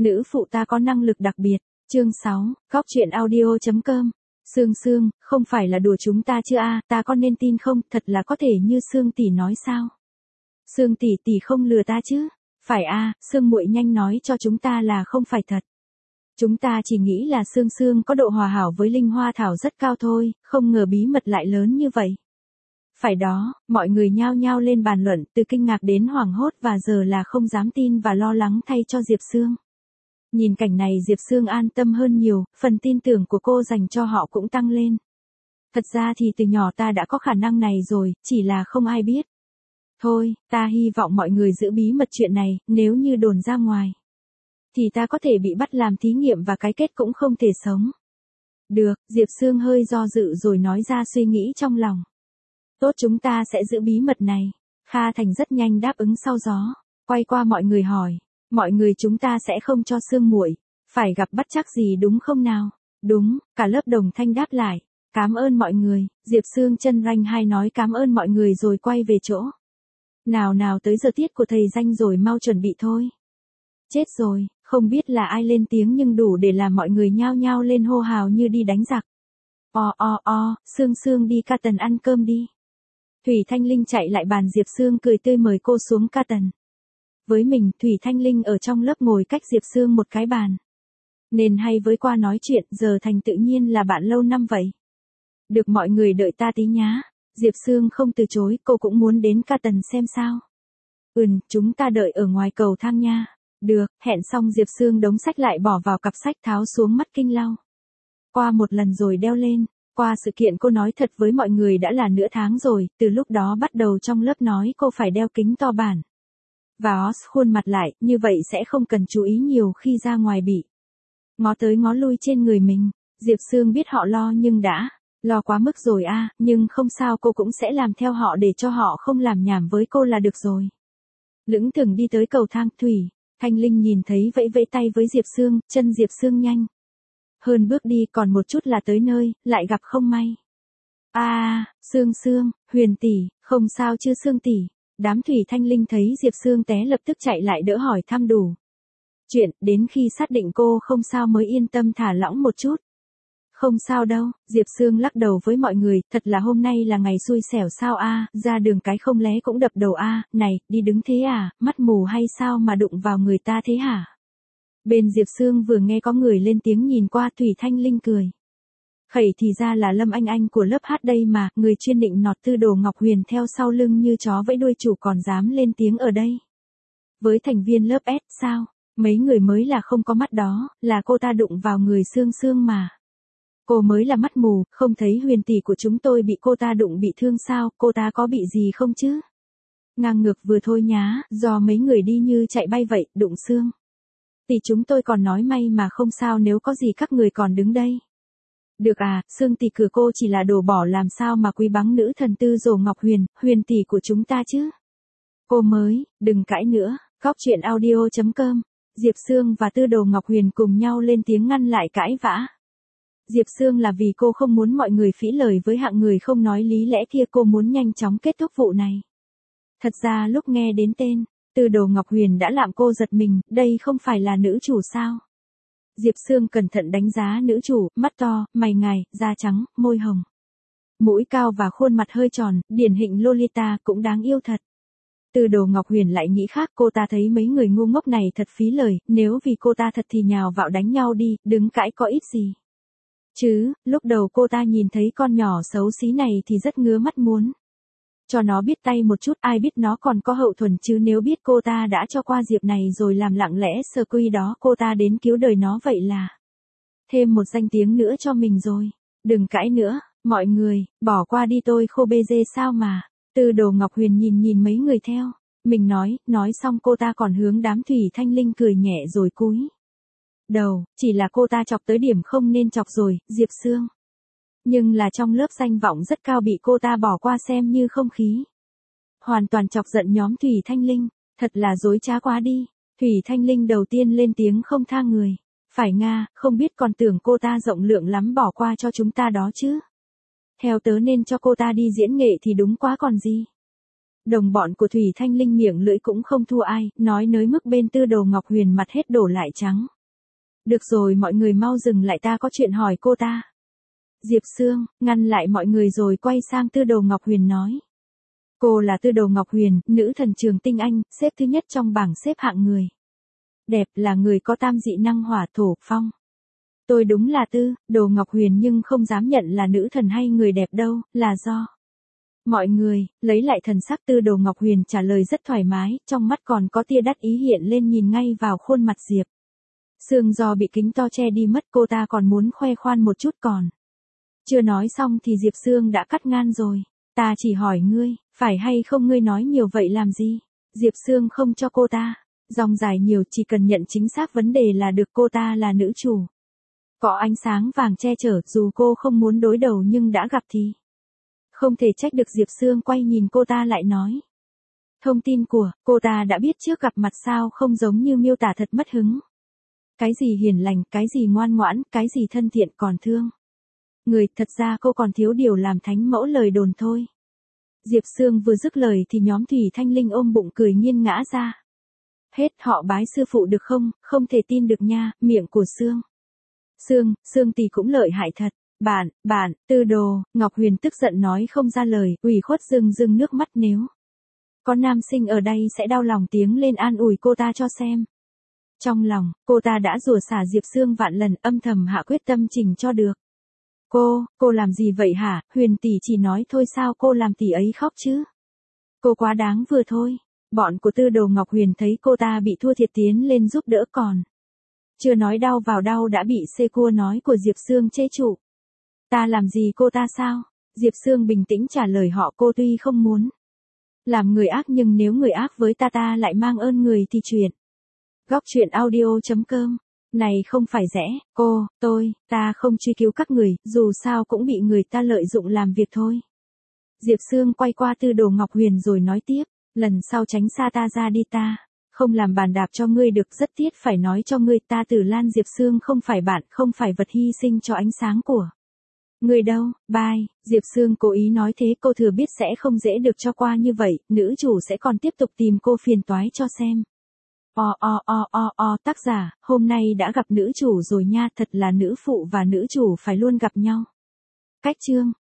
Nữ phụ ta có năng lực đặc biệt. Chương 6, Góc truyện audio.com. Sương Sương, không phải là đùa chúng ta chứ a, ta có nên tin không, thật là có thể như Sương tỷ nói sao? Sương tỷ tỷ không lừa ta chứ? Phải a, Sương muội nhanh nói cho chúng ta là không phải thật. Chúng ta chỉ nghĩ là Sương Sương có độ hòa hảo với Linh Hoa Thảo rất cao thôi, không ngờ bí mật lại lớn như vậy. Phải đó, mọi người nhao nhao lên bàn luận, từ kinh ngạc đến hoảng hốt và giờ là không dám tin và lo lắng thay cho Diệp Sương. Nhìn cảnh này Diệp Sương an tâm hơn nhiều, phần tin tưởng của cô dành cho họ cũng tăng lên. Thật ra thì từ nhỏ ta đã có khả năng này rồi, chỉ là không ai biết. Thôi, ta hy vọng mọi người giữ bí mật chuyện này, nếu như đồn ra ngoài thì ta có thể bị bắt làm thí nghiệm và cái kết cũng không thể sống. Được, Diệp Sương hơi do dự rồi nói ra suy nghĩ trong lòng. Tốt, chúng ta sẽ giữ bí mật này. Kha Thành rất nhanh đáp ứng sau gió, quay qua mọi người hỏi, mọi người chúng ta sẽ không cho Sương muội phải gặp bất trắc gì đúng không nào? Đúng, cả lớp đồng thanh đáp lại. Cảm ơn mọi người. Diệp Sương chân ranh hai nói cảm ơn mọi người rồi quay về chỗ. Nào nào, tới giờ tiết của thầy danh rồi, mau chuẩn bị thôi. Chết rồi, không biết là ai lên tiếng nhưng đủ để làm mọi người nhao nhao lên hô hào như đi đánh giặc. Sương Sương đi ca tần ăn cơm đi. Thủy Thanh Linh chạy lại bàn Diệp Sương cười tươi mời cô xuống ca tần. Với mình, Thủy Thanh Linh ở trong lớp ngồi cách Diệp Sương một cái bàn, nên hay với qua nói chuyện, giờ thành tự nhiên là bạn lâu năm vậy. Được, mọi người đợi ta tí nhá. Diệp Sương không từ chối, cô cũng muốn đến ca tần xem sao. Chúng ta đợi ở ngoài cầu thang nha. Được, hẹn xong Diệp Sương đống sách lại bỏ vào cặp sách, tháo xuống mắt kinh lau qua một lần rồi đeo lên. Qua sự kiện cô nói thật với mọi người đã là nửa tháng rồi, từ lúc đó bắt đầu trong lớp nói cô phải đeo kính to bản và khuôn mặt lại, như vậy sẽ không cần chú ý nhiều khi ra ngoài bị ngó tới ngó lui trên người mình. Diệp Sương biết họ lo nhưng đã lo quá mức rồi a, nhưng không sao, cô cũng sẽ làm theo họ để cho họ không làm nhảm với cô là được rồi. Lững thững đi tới cầu thang, Thủy Thanh Linh nhìn thấy vẫy vẫy tay với Diệp Sương, chân Diệp Sương nhanh hơn bước đi, còn một chút là tới nơi, lại gặp không may. Sương Sương, Huyền tỷ, không sao chứ Sương tỷ? Đám Thủy Thanh Linh thấy Diệp Sương té lập tức chạy lại đỡ hỏi thăm đủ chuyện, đến khi xác định cô không sao mới yên tâm thả lỏng một chút. Không sao đâu, Diệp Sương lắc đầu với mọi người, thật là hôm nay là ngày xui xẻo sao a, ra đường cái không lé cũng đập đầu a, này, đi đứng thế à, mắt mù hay sao mà đụng vào người ta thế hả? Bên Diệp Sương vừa nghe có người lên tiếng nhìn qua, Thủy Thanh Linh cười. Khẩy, thì ra là Lâm Anh của lớp hát đây mà, người chuyên định nọt Tư Đồ Ngọc Huyền theo sau lưng như chó vẫy đuôi chủ còn dám lên tiếng ở đây. Với thành viên lớp S sao, mấy người mới là không có mắt đó, là cô ta đụng vào người Sương Sương mà. Cô mới là mắt mù, không thấy Huyền tỷ của chúng tôi bị cô ta đụng bị thương sao, cô ta có bị gì không chứ? Ngang ngược vừa thôi nhá, do mấy người đi như chạy bay vậy, đụng Sương thì chúng tôi còn nói may mà không sao, nếu có gì các người còn đứng đây. Được à, Sương tỷ cửa cô chỉ là đồ bỏ, làm sao mà quý báu nữ thần Tư Đồ Ngọc Huyền, Huyền tỷ của chúng ta chứ? Cô mới, đừng cãi nữa. Góc truyện audio.com. Diệp Sương và Tư Đồ Ngọc Huyền cùng nhau lên tiếng ngăn lại cãi vã. Diệp Sương là vì cô không muốn mọi người phí lời với hạng người không nói lý lẽ kia, cô muốn nhanh chóng kết thúc vụ này. Thật ra lúc nghe đến tên Tư Đồ Ngọc Huyền đã làm cô giật mình, đây không phải là nữ chủ sao? Diệp Sương cẩn thận đánh giá nữ chủ, mắt to, mày ngài, da trắng, môi hồng, mũi cao và khuôn mặt hơi tròn, điển hình Lolita, cũng đáng yêu thật. Tư Đồ Ngọc Huyền lại nghĩ khác, cô ta thấy mấy người ngu ngốc này thật phí lời, nếu vì cô ta thật thì nhào vào đánh nhau đi, đứng cãi có ích gì. Chứ, lúc đầu cô ta nhìn thấy con nhỏ xấu xí này thì rất ngứa mắt, muốn cho nó biết tay một chút, ai biết nó còn có hậu thuẫn chứ, nếu biết cô ta đã cho qua Diệp này rồi làm lặng lẽ sờ quy đó cô ta đến cứu đời nó vậy là thêm một danh tiếng nữa cho mình rồi. Đừng cãi nữa, mọi người, bỏ qua đi, tôi khô bê dê sao mà. Tư Đồ Ngọc Huyền nhìn mấy người theo mình nói xong cô ta còn hướng đám Thủy Thanh Linh cười nhẹ rồi cúi đầu, chỉ là cô ta chọc tới điểm không nên chọc rồi, Diệp Sương. Nhưng là trong lớp danh vọng rất cao bị cô ta bỏ qua xem như không khí. Hoàn toàn chọc giận nhóm Thủy Thanh Linh, thật là dối trá quá đi. Thủy Thanh Linh đầu tiên lên tiếng không tha người. Phải Nga, không biết còn tưởng cô ta rộng lượng lắm bỏ qua cho chúng ta đó chứ. Theo tớ nên cho cô ta đi diễn nghệ thì đúng quá còn gì. Đồng bọn của Thủy Thanh Linh miệng lưỡi cũng không thua ai, nói nới mức bên Tư Đồ Ngọc Huyền mặt hết đổ lại trắng. Được rồi, mọi người mau dừng lại, ta có chuyện hỏi cô ta. Diệp Sương ngăn lại mọi người rồi quay sang Tư Đồ Ngọc Huyền nói. Cô là Tư Đồ Ngọc Huyền, nữ thần Trường Tinh Anh, xếp thứ nhất trong bảng xếp hạng người đẹp, là người có tam dị năng hỏa thổ phong. Tôi đúng là Tư Đồ Ngọc Huyền nhưng không dám nhận là nữ thần hay người đẹp đâu, là do mọi người lấy lại thần sắc. Tư Đồ Ngọc Huyền trả lời rất thoải mái, trong mắt còn có tia đắc ý hiện lên, nhìn ngay vào khuôn mặt Diệp Sương. Do bị kính to che đi mất, cô ta còn muốn khoe khoan một chút còn chưa nói xong thì Diệp Sương đã cắt ngang rồi. Ta chỉ hỏi ngươi, phải hay không, ngươi nói nhiều vậy làm gì? Diệp Sương không cho cô ta dòng dài nhiều, chỉ cần nhận chính xác vấn đề là được. Cô ta là nữ chủ, có ánh sáng vàng che chở, dù cô không muốn đối đầu nhưng đã gặp thì không thể trách được. Diệp Sương quay nhìn cô ta lại nói. Thông tin của cô ta đã biết trước, gặp mặt sao không giống như miêu tả, thật mất hứng. Cái gì hiền lành, cái gì ngoan ngoãn, cái gì thân thiện, còn thương người, thật ra cô còn thiếu điều làm thánh mẫu, lời đồn thôi. Diệp Sương vừa dứt lời thì nhóm Thủy Thanh Linh ôm bụng cười nghiêng ngã ra. Hết, họ bái sư phụ được không, không thể tin được nha, miệng của Sương tỷ cũng lợi hại thật. Bạn, Tư Đồ Ngọc Huyền tức giận nói không ra lời, ủy khuất rưng nước mắt, nếu có nam sinh ở đây sẽ đau lòng, tiếng lên an ủi cô ta cho xem. Trong lòng, cô ta đã rủa xả Diệp Sương vạn lần, âm thầm hạ quyết tâm chỉnh cho được. Cô làm gì vậy hả? Huyền tỷ chỉ nói thôi sao cô làm tỷ ấy khóc chứ? Cô quá đáng vừa thôi. Bọn của Tư Đồ Ngọc Huyền thấy cô ta bị thua thiệt tiến lên giúp đỡ, còn chưa nói đau vào đau đã bị xê cua nói của Diệp Sương chế trụ. Ta làm gì cô ta sao? Diệp Sương bình tĩnh trả lời họ, cô tuy không muốn làm người ác nhưng nếu người ác với ta lại mang ơn người thì chuyện. Góc truyện audio.com. Này không phải rẽ, ta không truy cứu các người, dù sao cũng bị người ta lợi dụng làm việc thôi. Diệp Sương quay qua Tư Đồ Ngọc Huyền rồi nói tiếp, lần sau tránh xa ta ra đi, ta không làm bàn đạp cho ngươi được. Rất tiếc phải nói cho ngươi, ta Tử Lan Diệp Sương không phải bạn, không phải vật hy sinh cho ánh sáng của người đâu. Bye. Diệp Sương cố ý nói thế, cô thừa biết sẽ không dễ được cho qua như vậy, nữ chủ sẽ còn tiếp tục tìm cô phiền toái cho xem. Tác giả, hôm nay đã gặp nữ chủ rồi nha, thật là nữ phụ và nữ chủ phải luôn gặp nhau. Cách chương